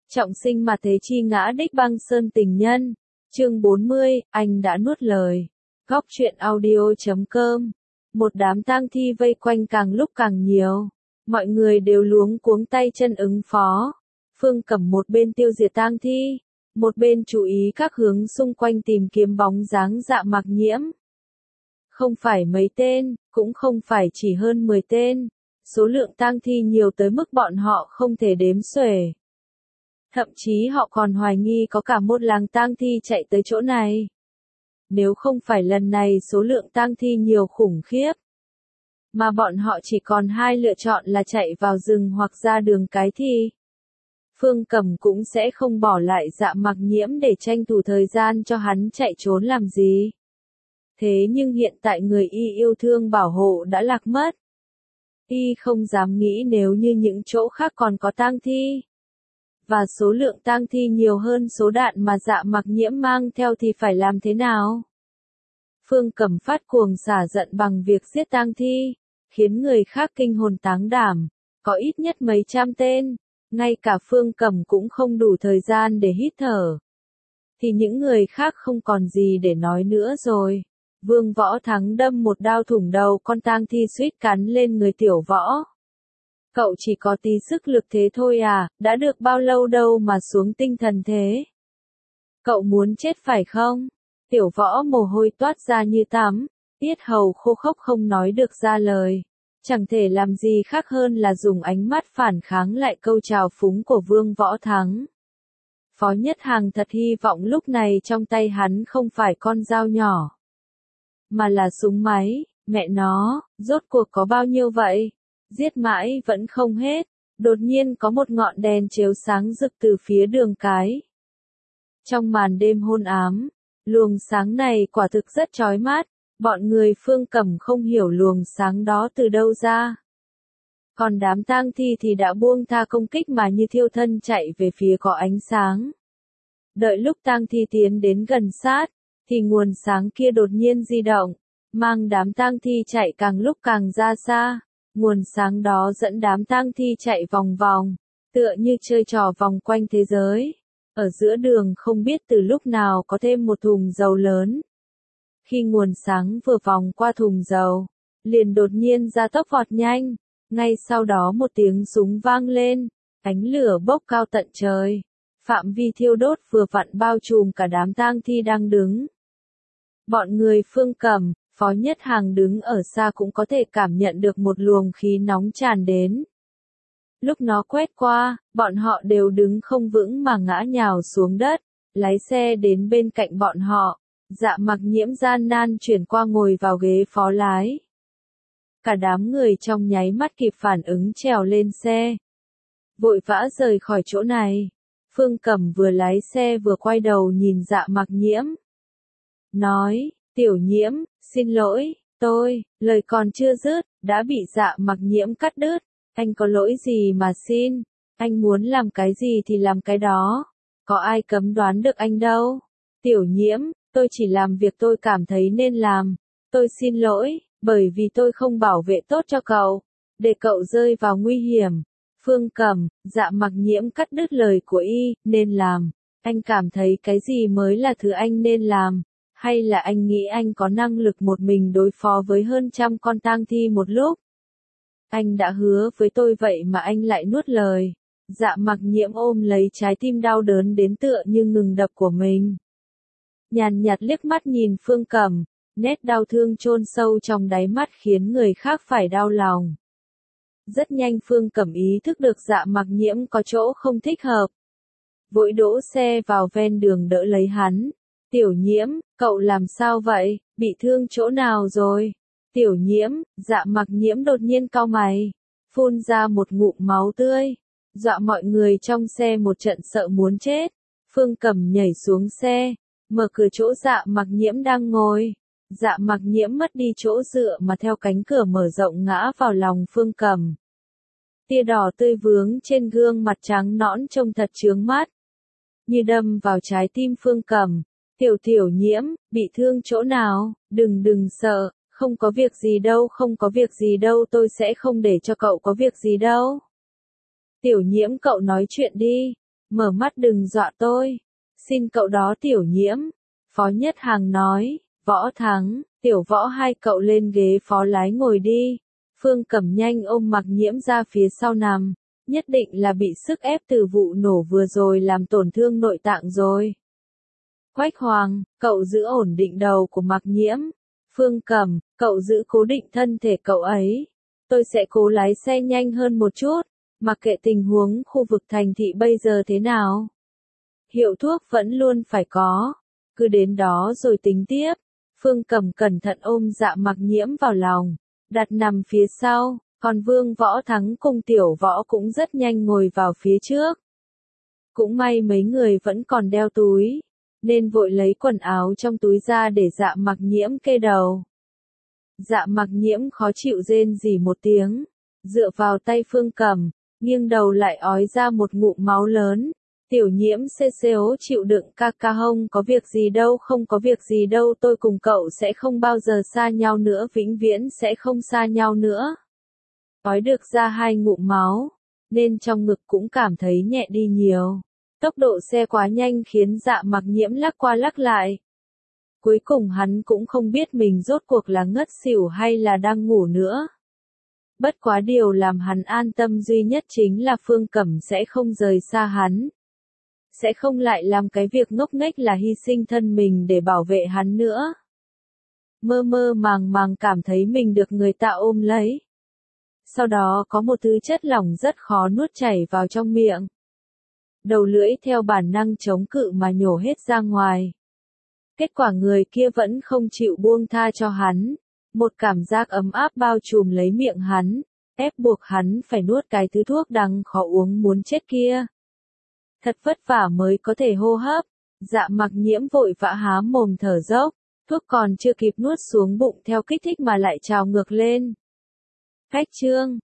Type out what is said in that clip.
Trọng sinh mà thế chi ngã đích băng sơn tình nhân. Chương 40, anh đã nuốt lời. Góc truyện audio.com. Một đám tang thi vây quanh càng lúc càng nhiều. Mọi người đều luống cuống tay chân ứng phó. Phương Cẩm một bên tiêu diệt tang thi, một bên chú ý các hướng xung quanh tìm kiếm bóng dáng Dạ Mặc Nhiễm. Không phải mấy tên, cũng không phải chỉ hơn 10 tên. Số lượng tang thi nhiều tới mức bọn họ không thể đếm xuể. Thậm chí họ còn hoài nghi có cả một làng tang thi chạy tới chỗ này. Nếu không phải lần này số lượng tang thi nhiều khủng khiếp, mà bọn họ chỉ còn hai lựa chọn là chạy vào rừng hoặc ra đường cái thì Phương Cẩm cũng sẽ không bỏ lại Dạ Mặc Nhiễm để tranh thủ thời gian cho hắn chạy trốn làm gì. Thế nhưng hiện tại người y yêu thương bảo hộ đã lạc mất. Y không dám nghĩ nếu như những chỗ khác còn có tang thi, và số lượng tang thi nhiều hơn số đạn mà Dạ Mặc Nhiễm mang theo thì phải làm thế nào? Phương Cẩm phát cuồng xả giận bằng việc giết tang thi, khiến người khác kinh hồn táng đảm, có ít nhất mấy trăm tên, ngay cả Phương Cẩm cũng không đủ thời gian để hít thở. Thì những người khác không còn gì để nói nữa rồi. Vương Võ Thắng đâm một đao thủng đầu con tang thi suýt cắn lên người Tiểu Võ. Cậu chỉ có tí sức lực thế thôi à, đã được bao lâu đâu mà xuống tinh thần thế. Cậu muốn chết phải không? Tiểu Võ mồ hôi toát ra như tắm, tiết hầu khô khốc không nói được ra lời. Chẳng thể làm gì khác hơn là dùng ánh mắt phản kháng lại câu trào phúng của Vương Võ Thắng. Phó Nhất Hàng thật hy vọng lúc này trong tay hắn không phải con dao nhỏ, mà là súng máy. Mẹ nó, rốt cuộc có bao nhiêu vậy? Giết mãi vẫn không hết. Đột nhiên có một ngọn đèn chiếu sáng rực từ phía đường cái. Trong màn đêm hôn ám, luồng sáng này quả thực rất chói mắt. Bọn người Phương Cẩm không hiểu luồng sáng đó từ đâu ra. Còn đám tang thi thì đã buông tha công kích mà như thiêu thân chạy về phía có ánh sáng. Đợi lúc tang thi tiến đến gần sát, thì nguồn sáng kia đột nhiên di động, mang đám tang thi chạy càng lúc càng ra xa. Nguồn sáng đó dẫn đám tang thi chạy vòng vòng, tựa như chơi trò vòng quanh thế giới. Ở giữa đường không biết từ lúc nào có thêm một thùng dầu lớn. Khi nguồn sáng vừa vòng qua thùng dầu, liền đột nhiên ra tốc vọt nhanh. Ngay sau đó một tiếng súng vang lên, ánh lửa bốc cao tận trời. Phạm vi thiêu đốt vừa vặn bao trùm cả đám tang thi đang đứng. Bọn người Phương Cẩm, Phó Nhất Hàng đứng ở xa cũng có thể cảm nhận được một luồng khí nóng tràn đến. Lúc nó quét qua, bọn họ đều đứng không vững mà ngã nhào xuống đất. Lái xe đến bên cạnh bọn họ, Dạ Mặc Nhiễm gian nan chuyển qua ngồi vào ghế phó lái. Cả đám người trong nháy mắt kịp phản ứng trèo lên xe, vội vã rời khỏi chỗ này. Phương Cẩm vừa lái xe vừa quay đầu nhìn Dạ Mặc Nhiễm, nói: "Tiểu Nhiễm, xin lỗi, lời còn chưa dứt, đã bị Dạ Mặc Nhiễm cắt đứt. Anh có lỗi gì mà xin, anh muốn làm cái gì thì làm cái đó, có ai cấm đoán được anh đâu. Tiểu Nhiễm, tôi chỉ làm việc tôi cảm thấy nên làm, tôi xin lỗi, bởi vì tôi không bảo vệ tốt cho cậu, để cậu rơi vào nguy hiểm." Phương Cẩm, Dạ Mặc Nhiễm cắt đứt lời của y, nên làm. Anh cảm thấy cái gì mới là thứ anh nên làm? Hay là anh nghĩ anh có năng lực một mình đối phó với hơn trăm con tang thi một lúc? Anh đã hứa với tôi vậy mà anh lại nuốt lời. Dạ Mặc Nhiễm ôm lấy trái tim đau đớn đến tựa như ngừng đập của mình. Nhàn nhạt liếc mắt nhìn Phương Cẩm, nét đau thương chôn sâu trong đáy mắt khiến người khác phải đau lòng. Rất nhanh Phương Cẩm ý thức được Dạ Mặc Nhiễm có chỗ không thích hợp, vội đỗ xe vào ven đường đỡ lấy hắn. "Tiểu Nhiễm, cậu làm sao vậy, bị thương chỗ nào rồi?" "Tiểu Nhiễm." Dạ Mặc Nhiễm đột nhiên cau mày, phun ra một ngụm máu tươi, dọa mọi người trong xe một trận sợ muốn chết. Phương Cẩm nhảy xuống xe, mở cửa chỗ Dạ Mặc Nhiễm đang ngồi. Dạ Mặc Nhiễm mất đi chỗ dựa mà theo cánh cửa mở rộng ngã vào lòng Phương Cẩm. Tia đỏ tươi vướng trên gương mặt trắng nõn trông thật chướng mắt, như đâm vào trái tim Phương Cẩm. Tiểu Nhiễm, bị thương chỗ nào? Đừng sợ, không có việc gì đâu, không có việc gì đâu, tôi sẽ không để cho cậu có việc gì đâu." "Tiểu Nhiễm, cậu nói chuyện đi." Mở mắt đừng dọa tôi. Xin cậu đó Tiểu Nhiễm. Phó Nhất Hàng nói, Võ Thắng, Tiểu Võ hai cậu lên ghế phó lái ngồi đi. Phương Cẩm nhanh ôm Mặc Nhiễm ra phía sau nằm. Nhất định là bị sức ép từ vụ nổ vừa rồi làm tổn thương nội tạng rồi. Quách Hoàng, cậu giữ ổn định đầu của Mặc Nhiễm. Phương Cẩm, cậu giữ cố định thân thể cậu ấy. Tôi sẽ cố lái xe nhanh hơn một chút, mặc kệ tình huống khu vực thành thị bây giờ thế nào. Hiệu thuốc vẫn luôn phải có, cứ đến đó rồi tính tiếp. Phương Cẩm cẩn thận ôm Dạ Mặc Nhiễm vào lòng, đặt nằm phía sau, còn Vương Võ Thắng cùng Tiểu Võ cũng rất nhanh ngồi vào phía trước. Cũng may mấy người vẫn còn đeo túi, nên vội lấy quần áo trong túi ra để Dạ Mặc Nhiễm kê đầu. Dạ Mặc Nhiễm khó chịu rên rỉ một tiếng, dựa vào tay Phương Cẩm, nghiêng đầu lại ói ra một ngụm máu lớn. Tiểu Nhiễm CCO chịu đựng ca ca hông, có việc gì đâu, không có việc gì đâu, tôi cùng cậu sẽ không bao giờ xa nhau nữa, vĩnh viễn sẽ không xa nhau nữa. Ói được ra 2 ngụm máu, nên trong ngực cũng cảm thấy nhẹ đi nhiều. Tốc độ xe quá nhanh khiến Dạ Mặc Nhiễm lắc qua lắc lại. Cuối cùng hắn cũng không biết mình rốt cuộc là ngất xỉu hay là đang ngủ nữa. Bất quá điều làm hắn an tâm duy nhất chính là Phương Cẩm sẽ không rời xa hắn. Sẽ không lại làm cái việc ngốc nghếch là hy sinh thân mình để bảo vệ hắn nữa. Mơ mơ màng màng cảm thấy mình được người ta ôm lấy. Sau đó có một thứ chất lỏng rất khó nuốt chảy vào trong miệng. Đầu lưỡi theo bản năng chống cự mà nhổ hết ra ngoài. Kết quả người kia vẫn không chịu buông tha cho hắn. Một cảm giác ấm áp bao trùm lấy miệng hắn, ép buộc hắn phải nuốt cái thứ thuốc đang khó uống muốn chết kia. Thật vất vả mới có thể hô hấp. Dạ Mặc Nhiễm vội vã há mồm thở dốc, thuốc còn chưa kịp nuốt xuống bụng theo kích thích mà lại trào ngược lên. Khách trương,